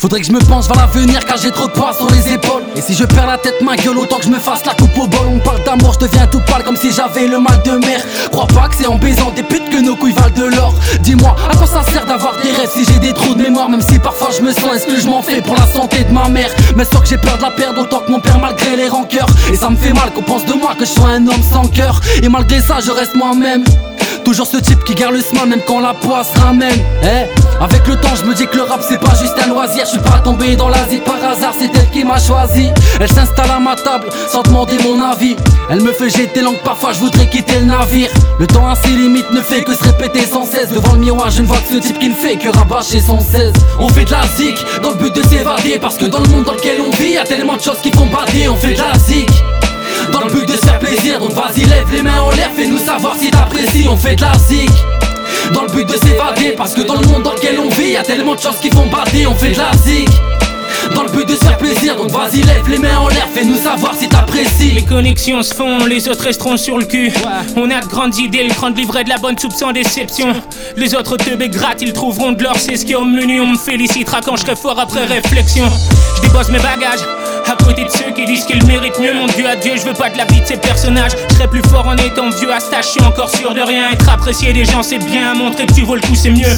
Faudrait que je me penche vers l'avenir car j'ai trop de poids sur les épaules. Et si je perds la tête, ma gueule, autant que je me fasse la coupe au bol. On parle d'amour, je deviens tout pâle comme si j'avais le mal de mer. Crois pas que c'est en baisant des putes que nos couilles valent de l'or. Dis-moi, à quoi ça sert d'avoir des rêves si j'ai des trous de mémoire? Même si parfois je me sens, est-ce que je m'en fais pour la santé de ma mère? Mais sûr que j'ai peur de la perdre autant que mon père malgré les rancœurs. Et ça me fait mal qu'on pense de moi que je sois un homme sans cœur. Et malgré ça je reste moi-même. Toujours ce type qui garde le smile même quand la poisse ramène. Avec le temps je me dis que le rap c'est pas juste un loisir. Je suis pas tombé dans l'Asie par hasard, c'est elle qui m'a choisi. Elle s'installe à ma table sans demander mon avis. Elle me fait jeter langue, parfois je voudrais quitter le navire. Le temps à ses limites ne fait que se répéter sans cesse. Devant le miroir je ne vois que ce type qui ne fait que rabâcher son 16. On fait de la zik dans le but de s'évader, parce que dans le monde dans lequel on vit y'a tellement de choses qui font bader. On fait de la zik dans le but de se faire plaisir, donc vas-y lève les mains en l'air, fais-nous savoir si t'apprécies. On fait de la zik dans le but de s'évader, parce que dans le monde dans lequel on vit y'a tellement de choses qui font bader. On fait de la zik dans le but de se faire plaisir, donc vas-y lève les mains en l'air, fais-nous savoir si t'apprécies. Les connexions se font, les autres resteront sur le cul. On a de grandes idées, le grand livret de la bonne soupe sans déception. Les autres teubés grattent, ils trouveront de l'or, c'est ce qui est au menu. On me félicitera quand je serai fort après réflexion. Je débosse mes bagages à côté de ceux qui disent qu'ils méritent mieux. Mon dieu, adieu, je veux pas de la vie de ces personnages. Je serai plus fort en étant vieux à cet âge, je suis encore sûr de rien. Être apprécié des gens c'est bien, montrer que tu vaux le coup c'est mieux.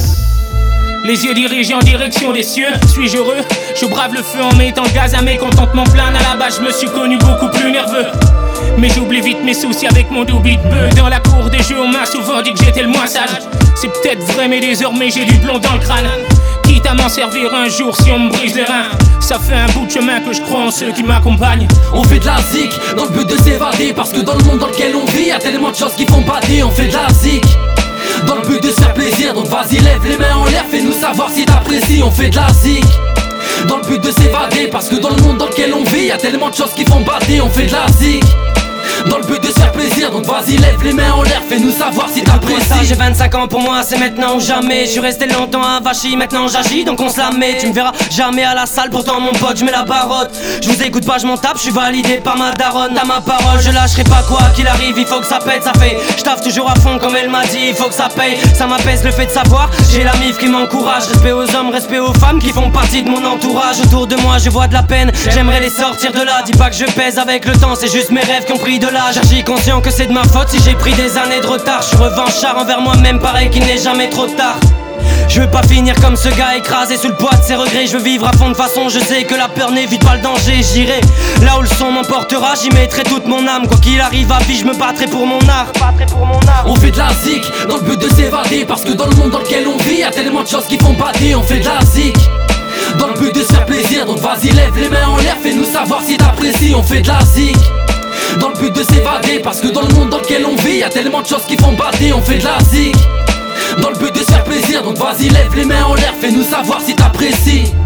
Les yeux dirigés en direction des cieux, suis-je heureux? Je brave le feu en mettant gaz à mes contentements plein. À la base je me suis connu beaucoup plus nerveux, mais j'oublie vite mes soucis avec mon double de bœuf. Dans la cour des jeux on m'a souvent dit que j'étais le moins sage. C'est peut-être vrai mais désormais j'ai du plomb dans le crâne. Quitte à m'en servir un jour si on me brise les reins. Ça fait un bout de chemin que je crois en ceux qui m'accompagnent. On fait de la zik dans le but de s'évader, parce que dans le monde dans lequel on vit y'a tellement de choses qui font bader. On fait de la zik dans le but de se faire plaisir, donc vas-y lève les mains en l'air, fais-nous savoir si t'apprécies. On fait de la zik dans le but de s'évader, parce que dans le monde dans lequel on vit y'a tellement de choses qui font bader. On fait de la zik dans le but de se faire plaisir, donc vas-y lève les mains en l'air, fais-nous savoir si t'apprécies. J'ai 25 ans, pour moi c'est maintenant ou jamais. Je suis resté longtemps avachi, maintenant j'agis donc on se la met. Tu me verras jamais à la salle, pourtant mon pote je mets la barotte. Je vous écoute pas, je m'en tape, je suis validé par ma daronne. T'as ma parole, je lâcherai pas quoi qu'il arrive, il faut que ça pète, ça fait. Je taffe toujours à fond comme elle m'a dit, il faut que ça paye. Ça m'apaise le fait de savoir, j'ai la mif qui m'encourage. Respect aux hommes, respect aux femmes qui font partie de mon entourage. Autour de moi je vois de la peine, j'aimerais les sortir de là. Dis pas que je pèse avec le temps, c'est juste mes rêves qui ont pris de l'âge. J'agis conscient que c'est de ma faute si j'ai pris des années de retard. Je suis revanchard envers moi-même, pareil qu'il n'est jamais trop tard. Je veux pas finir comme ce gars écrasé sous le poids de ses regrets. Je veux vivre à fond de façon, je sais que la peur n'évite pas le danger. J'irai là où le son m'emportera, j'y mettrai toute mon âme. Quoi qu'il arrive à vie, je me battrai pour mon art. On fait de la zik dans le but de s'évader, parce que dans le monde dans lequel on vit y'a tellement de choses qui font bader. On fait de la zik dans le but de se faire plaisir, donc vas-y lève les mains en l'air, fais-nous savoir si t'apprécies. On fait de la zik dans le but de s'évader, parce que dans le monde dans lequel on vit y'a tellement de choses qui font bader. On fait de la zik dans le but de se faire plaisir, donc vas-y lève les mains en l'air, fais-nous savoir si t'apprécies.